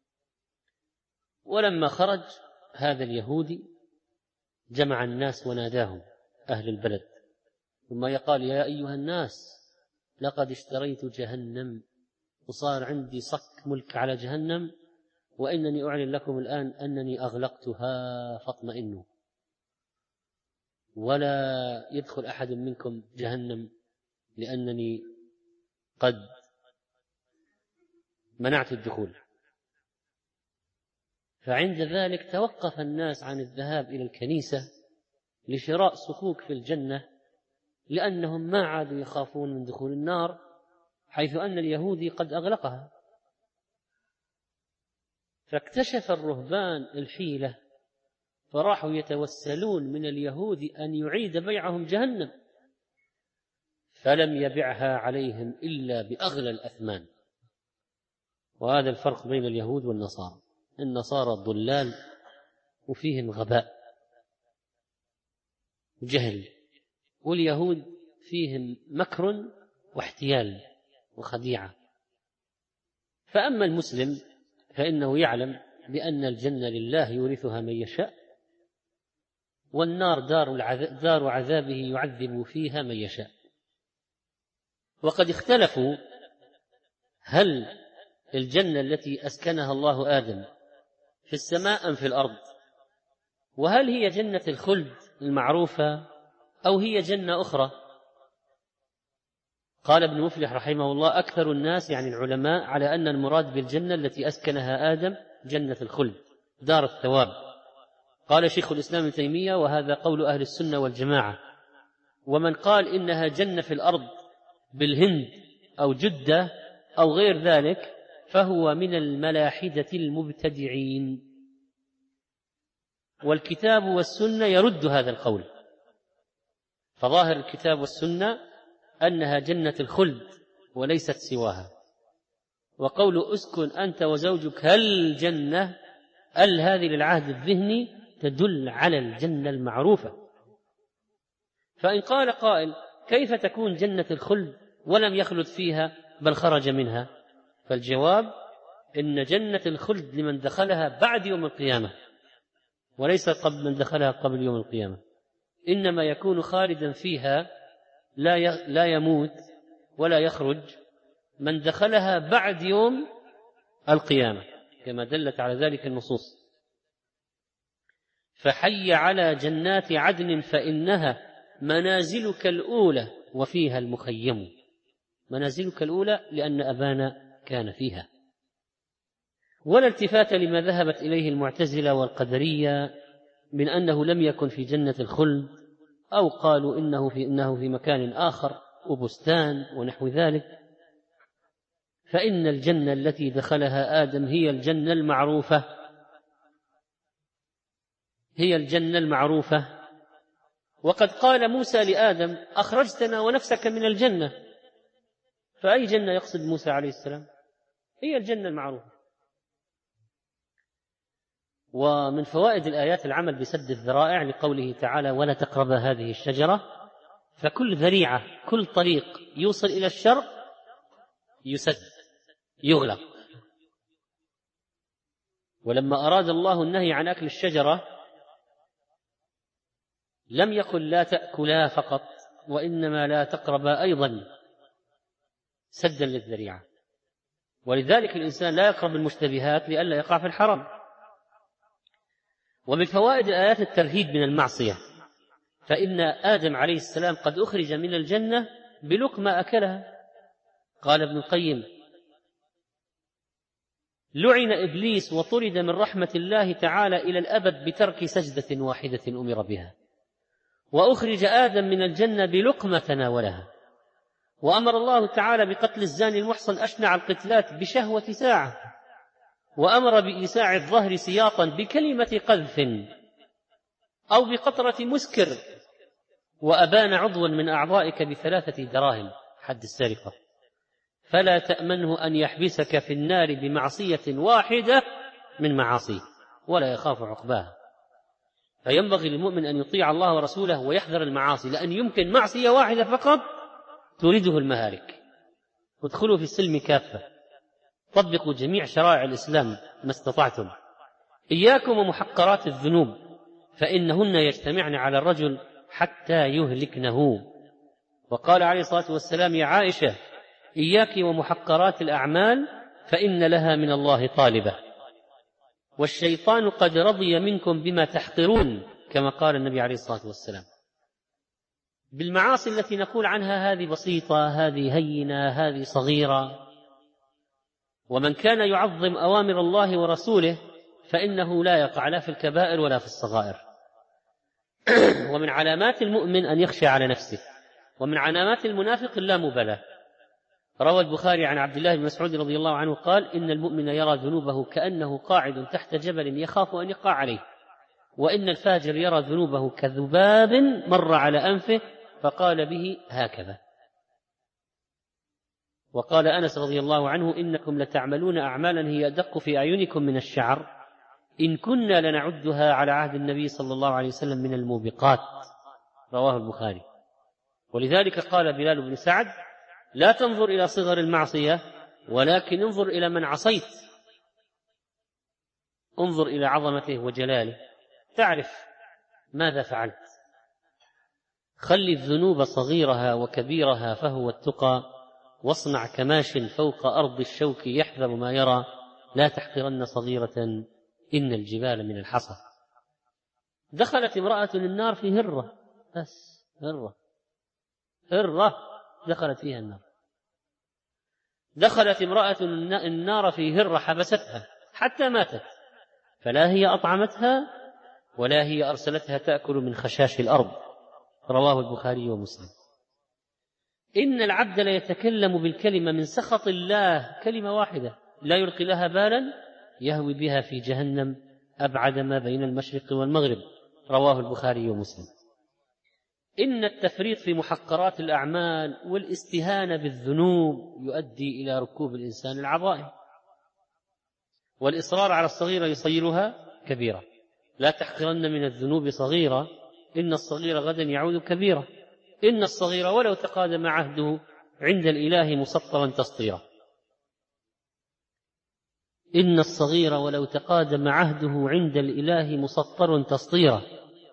ولما خرج هذا اليهودي جمع الناس وناداهم أهل البلد، ثم يقال: يا أيها الناس، لقد اشتريت جهنم وصار عندي صك ملك على جهنم، وإنني أعلن لكم الآن أنني أغلقتها فاطمئنوا، ولا يدخل أحد منكم جهنم لأنني قد منعت الدخول. فعند ذلك توقف الناس عن الذهاب إلى الكنيسة لشراء صكوك في الجنة، لأنهم ما عادوا يخافون من دخول النار، حيث أن اليهودي قد أغلقها. فاكتشف الرهبان الحيلة، فراحوا يتوسلون من اليهود أن يعيد بيعهم جهنم، فلم يبعها عليهم إلا بأغلى الأثمان. وهذا الفرق بين اليهود والنصارى، النصارى ضلال وفيهم غباء وجهل، واليهود فيهم مكر واحتيال وخديعة. فأما المسلم فإنه يعلم بأن الجنة لله يورثها من يشاء، والنار دار عذابه يعذب فيها من يشاء. وقد اختلفوا هل الجنة التي أسكنها الله آدم في السماء أم في الأرض، وهل هي جنة الخلد المعروفة أو هي جنة أخرى. قال ابن مفلح رحمه الله: أكثر الناس يعني العلماء على أن المراد بالجنة التي أسكنها آدم جنة الخلد دار الثواب. قال شيخ الإسلام ابن تيمية: وهذا قول أهل السنة والجماعة. ومن قال إنها جنة في الأرض بالهند أو جدة أو غير ذلك فهو من الملاحدة المبتدعين، والكتاب والسنة يرد هذا القول. فظاهر الكتاب والسنة أنها جنة الخلد وليست سواها. وقول أسكن أنت وزوجك الجنة، هذه للعهد الذهني تدل على الجنة المعروفة. فإن قال قائل: كيف تكون جنة الخلد ولم يخلد فيها بل خرج منها؟ فالجواب: إن جنة الخلد لمن دخلها بعد يوم القيامة، وليس قبل من دخلها قبل يوم القيامة، إنما يكون خالدا فيها لا يموت ولا يخرج من دخلها بعد يوم القيامة، كما دلت على ذلك النصوص. فحي على جنات عدن فإنها منازلك الأولى وفيها المخيم. منازلك الأولى لأن أبانا كان فيها. ولا التفات لما ذهبت إليه المعتزلة والقدرية من أنه لم يكن في جنة الخلد، أو قالوا إنه في مكان آخر وبستان ونحو ذلك. فإن الجنة التي دخلها آدم هي الجنة المعروفة، هي الجنة المعروفة. وقد قال موسى لآدم: أخرجتنا ونفسك من الجنة. فأي جنة يقصد موسى عليه السلام؟ هي الجنة المعروفة. ومن فوائد الآيات العمل بسد الذرائع، لقوله تعالى: ولا تقربا هذه الشجرة. فكل ذريعة، كل طريق يوصل إلى الشر يسد، يغلق. ولما أراد الله النهي عن أكل الشجرة لم يقل لا تأكلا فقط، وإنما لا تقربا أيضا، سدا للذريعة. ولذلك الإنسان لا يقرب المشتبهات لئلا يقع في الحرام. ومن فوائد الآيات الترهيب من المعصية، فإن آدم عليه السلام قد أخرج من الجنة بلقمة أكلها. قال ابن القيم: لعن إبليس وطرد من رحمة الله تعالى إلى الأبد بترك سجدة واحدة أمر بها. وأخرج آدم من الجنة بلقمة تناولها. وأمر الله تعالى بقتل الزاني المحصن أشنع القتلات بشهوة ساعة. وأمر بإيساع الظهر سياطا بكلمة قذف أو بقطرة مسكر. وأبان عضوا من أعضائك ب3 دراهم، حد السرقة. فلا تأمنه أن يحبسك في النار بمعصية واحدة من معاصيه ولا يخاف عقباها. فينبغي للمؤمن أن يطيع الله ورسوله ويحذر المعاصي، لأن يمكن معصية واحدة فقط تريده المهالك. ادخلوا في السلم كافة، طبقوا جميع شرائع الإسلام ما استطعتم. إياكم ومحقرات الذنوب، فإنهن يجتمعن على الرجل حتى يهلكنه. وقال عليه الصلاة والسلام: يا عائشة، إياك ومحقرات الأعمال فإن لها من الله طالبة، والشيطان قد رضي منكم بما تحقرون، كما قال النبي عليه الصلاة والسلام. بالمعاصي التي نقول عنها هذه بسيطة، هذه هينة، هذه صغيرة. ومن كان يعظم أوامر الله ورسوله فإنه لا يقع لا في الكبائر ولا في الصغائر. ومن علامات المؤمن أن يخشى على نفسه، ومن علامات المنافق اللامبالاة. روى البخاري عن عبد الله بن مسعود رضي الله عنه قال: إن المؤمن يرى ذنوبه كأنه قاعد تحت جبل يخاف أن يقع عليه، وإن الفاجر يرى ذنوبه كذباب مر على أنفه فقال به هكذا. وقال أنس رضي الله عنه: إنكم لتعملون أعمالا هي أدق في أعينكم من الشعر، إن كنا لنعدها على عهد النبي صلى الله عليه وسلم من الموبقات. رواه البخاري. ولذلك قال بلال بن سعد: لا تنظر إلى صغر المعصية، ولكن انظر إلى من عصيت، انظر إلى عظمته وجلاله تعرف ماذا فعلت. خلي الذنوب صغيرها وكبيرها فهو التقى، واصنع كماش فوق أرض الشوك يحذر ما يرى، لا تحقرن صغيرة إن الجبال من الحصى. دخلت امرأة النار في هرة، بس هرة دخلت فيها النار. دخلت امرأة النار في هرة حبستها حتى ماتت، فلا هي أطعمتها ولا هي أرسلتها تأكل من خشاش الأرض. رواه البخاري ومسلم. إن العبد لا يتكلم بالكلمة من سخط الله، كلمة واحدة لا يلقي لها بالا، يهوي بها في جهنم أبعد ما بين المشرق والمغرب. رواه البخاري ومسلم. إن التفريط في محقرات الأعمال والاستهانة بالذنوب يؤدي إلى ركوب الإنسان العظائم، والإصرار على الصغيرة يصيرها كبيرة. لا تحقرن من الذنوب صغيرة، إن الصغير غدا يعود كبيرا. إن الصغير ولو تقادم عهده عند الإله مسطرا تسطيرا. إن الصغير ولو تقادم عهده عند الإله مسطر تسطيرا.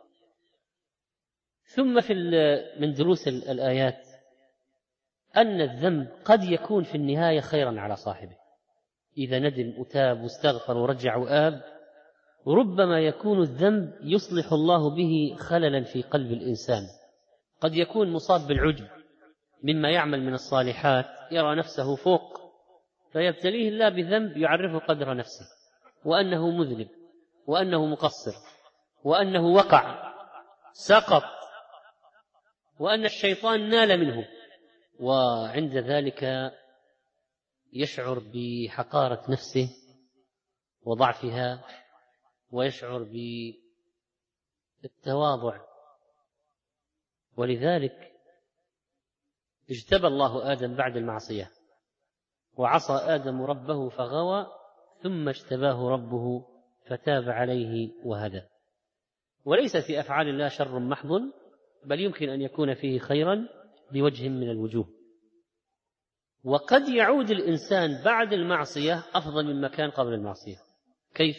ثم من دروس الآيات أن الذنب قد يكون في النهاية خيرا على صاحبه، إذا ندم وتاب واستغفر ورجع وآب. ربما يكون الذنب يصلح الله به خللا في قلب الإنسان. قد يكون مصاب بالعجب مما يعمل من الصالحات، يرى نفسه فوق، فيبتليه الله بذنب يعرفه قدر نفسه، وأنه مذنب، وأنه مقصر، وأنه وقع سقط، وأن الشيطان نال منه. وعند ذلك يشعر بحقارة نفسه وضعفها، ويشعر بالتواضع. ولذلك اجتبى الله آدم بعد المعصية، وعصى آدم ربه فغوى، ثم اجتباه ربه فتاب عليه وهدى. وليس في أفعال الله شر محض، بل يمكن أن يكون فيه خيرا بوجه من الوجوه. وقد يعود الإنسان بعد المعصية أفضل مما كان قبل المعصية. كيف؟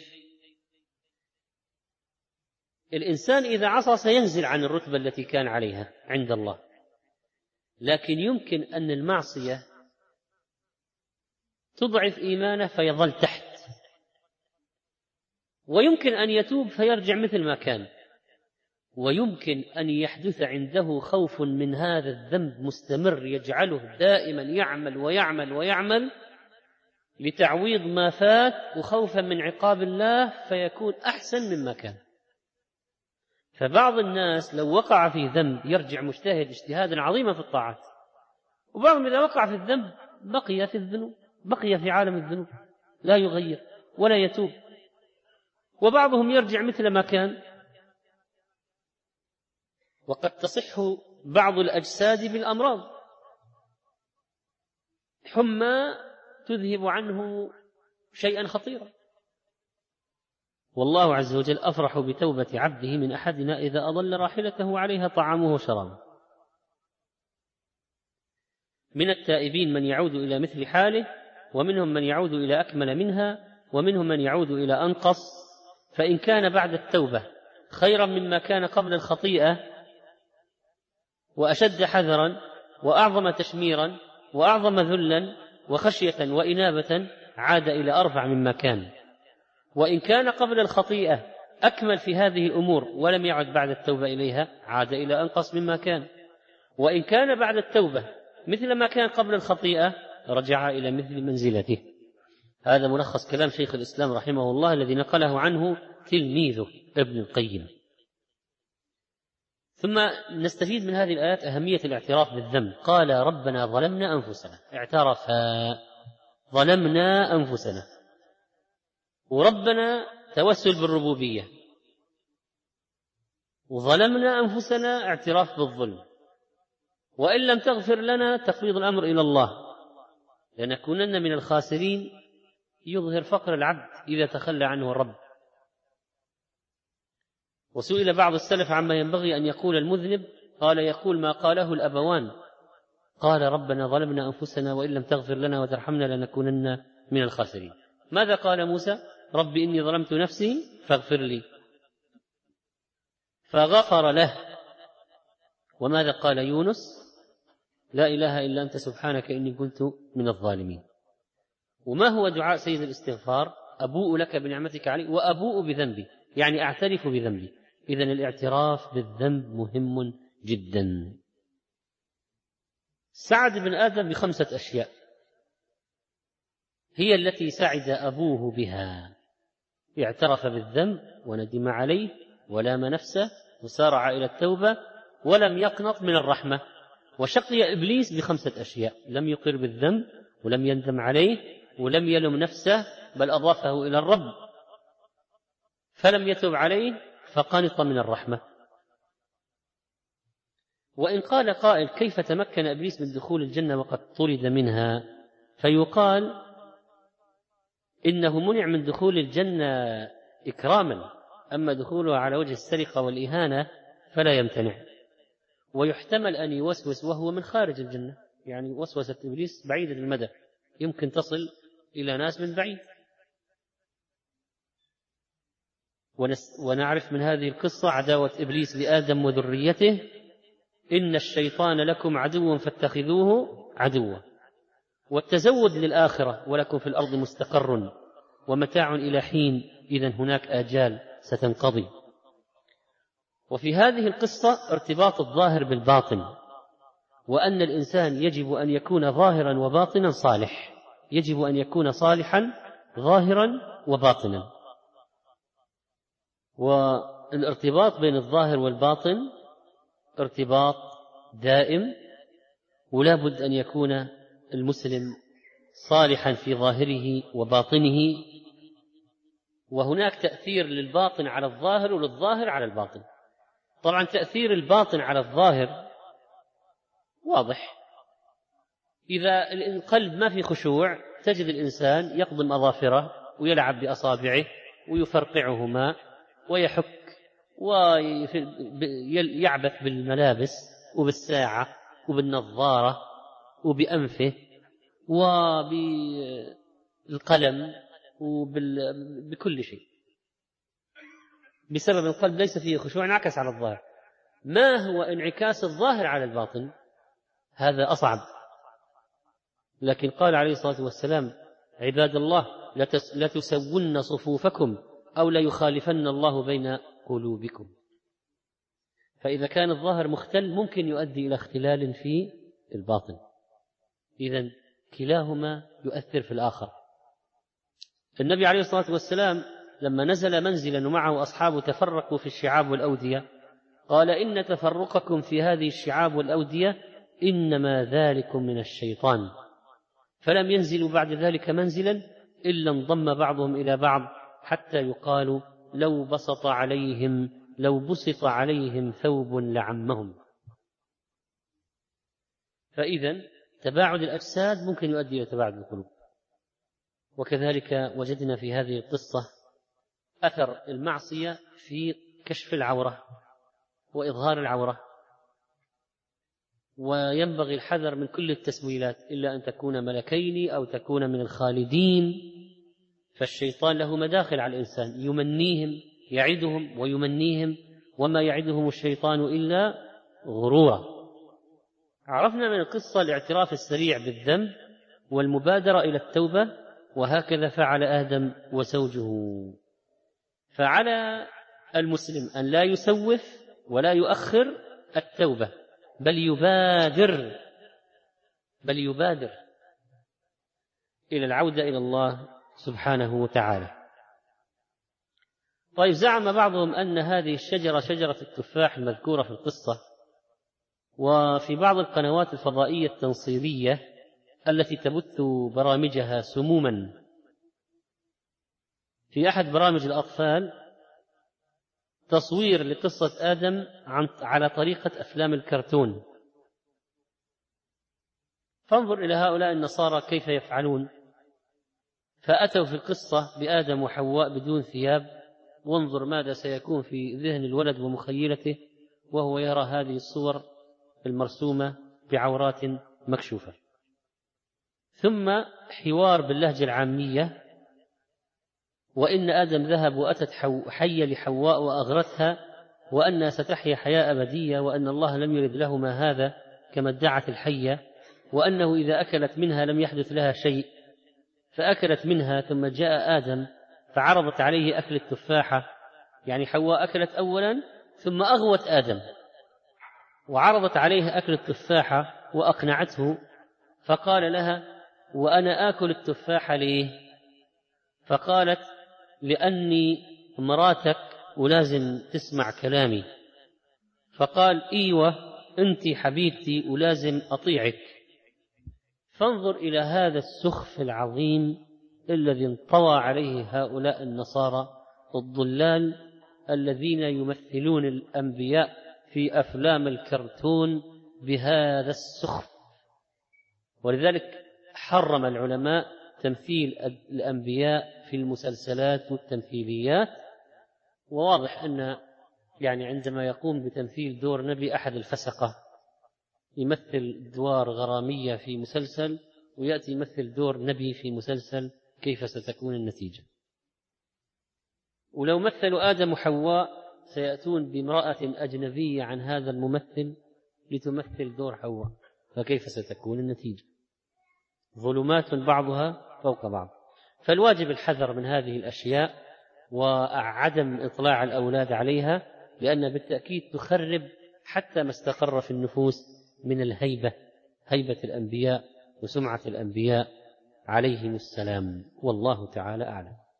الإنسان إذا عصى سينزل عن الرتبة التي كان عليها عند الله، لكن يمكن أن المعصية تضعف إيمانه فيظل تحت، ويمكن أن يتوب فيرجع مثل ما كان، ويمكن أن يحدث عنده خوف من هذا الذنب مستمر يجعله دائما يعمل ويعمل ويعمل لتعويض ما فات، وخوفا من عقاب الله فيكون أحسن مما كان. فبعض الناس لو وقع في ذنب يرجع مجتهد اجتهادا عظيما في الطاعات، وبعضهم إذا وقع في الذنب بقي في الذنوب، بقي في عالم الذنوب لا يغير ولا يتوب. وبعضهم يرجع مثل ما كان. وقد تصح بعض الأجساد بالأمراض، حمى تذهب عنه شيئا خطيرا. والله عز وجل أفرح بتوبة عبده من أحدنا إذا أضل راحلته عليها طعامه وشرابه. من التائبين من يعود إلى مثل حاله، ومنهم من يعود إلى أكمل منها، ومنهم من يعود إلى أنقص. فإن كان بعد التوبة خيرا مما كان قبل الخطيئة، وأشد حذرا، وأعظم تشميرا، وأعظم ذلا وخشية وإنابة، عاد إلى أرفع مما كان. وإن كان قبل الخطيئة أكمل في هذه الأمور ولم يعد بعد التوبة إليها، عاد إلى أنقص مما كان. وإن كان بعد التوبة مثل ما كان قبل الخطيئة، رجع إلى مثل منزلته. هذا ملخص كلام شيخ الإسلام رحمه الله الذي نقله عنه تلميذه ابن القيم. ثم نستفيد من هذه الآيات أهمية الاعتراف بالذنب. قال ربنا ظلمنا أنفسنا، اعترفا ظلمنا أنفسنا. وربنا توسل بالربوبية، وظلمنا أنفسنا اعتراف بالظلم. وإن لم تغفر لنا تفويض الأمر إلى الله، لنكونن من الخاسرين. يظهر فقر العبد إذا تخلى عنه الرب. وسئل بعض السلف عما ينبغي أن يقول المذنب، قال يقول ما قاله الأبوان، قال ربنا ظلمنا أنفسنا وإن لم تغفر لنا وترحمنا لنكونن من الخاسرين. ماذا قال موسى؟ رب إني ظلمت نفسي فاغفر لي، فغفر له. وماذا قال يونس؟ لا إله إلا أنت سبحانك إني كنت من الظالمين. وما هو دعاء سيد الاستغفار؟ أبوء لك بنعمتك علي وأبوء بذنبي، يعني أعترف بذنبي. إذن الاعتراف بالذنب مهم جدا. سعد بن آدم ب5 أشياء هي التي سعد أبوه بها. اعترف بالذنب وندم عليه ولام نفسه وسارع إلى التوبة ولم يقنط من الرحمة. وشقي إبليس ب5 أشياء: لم يقر بالذنب، ولم يندم عليه، ولم يلم نفسه بل أضافه إلى الرب، فلم يتب عليه فقنط من الرحمة. وإن قال قائل: كيف تمكن إبليس من دخول الجنة وقد طرد منها؟ فيقال إنه منع من دخول الجنة إكراما، أما دخولها على وجه السرقة والإهانة فلا يمتنع. ويحتمل أن يوسوس وهو من خارج الجنة، يعني وسوسة إبليس بعيدة المدى، يمكن تصل إلى ناس من بعيد. ونعرف من هذه القصة عداوة إبليس لآدم وذريته: إن الشيطان لكم عدو فاتخذوه عدوا. والتزود للآخرة: ولكم في الأرض مستقر ومتاع إلى حين، إذن هناك آجال ستنقضي. وفي هذه القصة ارتباط الظاهر بالباطن، وأن الإنسان يجب أن يكون ظاهرا وباطنا صالح، يجب أن يكون صالحا ظاهرا وباطنا. والارتباط بين الظاهر والباطن ارتباط دائم، ولا بد أن يكون المسلم صالحا في ظاهره وباطنه. وهناك تأثير للباطن على الظاهر وللظاهر على الباطن. طبعا تأثير الباطن على الظاهر واضح: إذا القلب ما في خشوع تجد الإنسان يقضم أظافره ويلعب بأصابعه ويفرقعهما ويحك ويعبث بالملابس وبالساعة وبالنظارة وبأنفه وبالقلم وبكل شيء، بسبب القلب ليس فيه خشوع انعكس على الظاهر. ما هو انعكاس الظاهر على الباطن؟ هذا أصعب. لكن قال عليه الصلاة والسلام: عباد الله لتسون صفوفكم أو ليخالفن الله بين قلوبكم. فإذا كان الظاهر مختل ممكن يؤدي إلى اختلال في الباطن. إذن كلاهما يؤثر في الآخر. النبي عليه الصلاة والسلام لما نزل منزلا ومعه أصحابه تفرقوا في الشعاب والأودية قال: إن تفرقكم في هذه الشعاب والأودية إنما ذلكم من الشيطان. فلم ينزلوا بعد ذلك منزلا إلا انضم بعضهم إلى بعض حتى يقال: لو بسط عليهم ثوب لعمهم. فإذا تباعد الأجساد ممكن يؤدي إلى تباعد القلوب. وكذلك وجدنا في هذه القصة أثر المعصية في كشف العورة وإظهار العورة. وينبغي الحذر من كل التسويلات إلا أن تكون ملكين أو تكون من الخالدين، فالشيطان له مداخل على الإنسان، يمنيهم، يعدهم ويمنيهم، وما يعدهم الشيطان إلا غرورا. عرفنا من القصة الاعتراف السريع بالذنب والمبادرة إلى التوبة، وهكذا فعل آدم وزوجه. فعلى المسلم أن لا يسوف ولا يؤخر التوبة، بل يبادر إلى العودة إلى الله سبحانه وتعالى. طيب، زعم بعضهم أن هذه الشجرة شجرة التفاح المذكورة في القصة. وفي بعض القنوات الفضائية التنصيرية التي تبث برامجها سموما، في أحد برامج الأطفال تصوير لقصة آدم على طريقة أفلام الكرتون. فانظر إلى هؤلاء النصارى كيف يفعلون. فأتوا في القصة بآدم وحواء بدون ثياب، وانظر ماذا سيكون في ذهن الولد ومخيلته وهو يرى هذه الصور المرسومة بعورات مكشوفة. ثم حوار باللهجة العامية: وإن آدم ذهب وأتت حية لحواء وأغرتها، وأنها ستحيا حياة أبدية، وأن الله لم يرد لهما هذا كما ادعت الحية، وأنه إذا أكلت منها لم يحدث لها شيء. فأكلت منها، ثم جاء آدم فعرضت عليه أكل التفاحة، يعني حواء أكلت أولا ثم أغوت آدم وعرضت عليه أكل التفاحة وأقنعته، فقال لها: وأنا آكل التفاحة ليه؟ فقالت: لأني مراتك ولازم تسمع كلامي. فقال ايوه انت حبيبتي ولازم اطيعك. فانظر إلى هذا السخف العظيم الذي انطوى عليه هؤلاء النصارى الضلال الذين يمثلون الأنبياء في أفلام الكرتون بهذا السخف. ولذلك حرم العلماء تمثيل الأنبياء في المسلسلات والتمثيليات. وواضح أن عندما يقوم بتمثيل دور نبي أحد الفسقة يمثل أدوار غرامية في مسلسل ويأتي يمثل دور نبي في مسلسل، كيف ستكون النتيجة؟ ولو مثلوا آدم وحواء سيأتون بامرأة أجنبية عن هذا الممثل لتمثل دور حواء، فكيف ستكون النتيجة؟ ظلمات بعضها فوق بعض. فالواجب الحذر من هذه الأشياء وعدم إطلاع الأولاد عليها، لأن بالتأكيد تخرب حتى ما استقر في النفوس من الهيبة، هيبة الأنبياء وسمعة الأنبياء عليهم السلام. والله تعالى أعلم.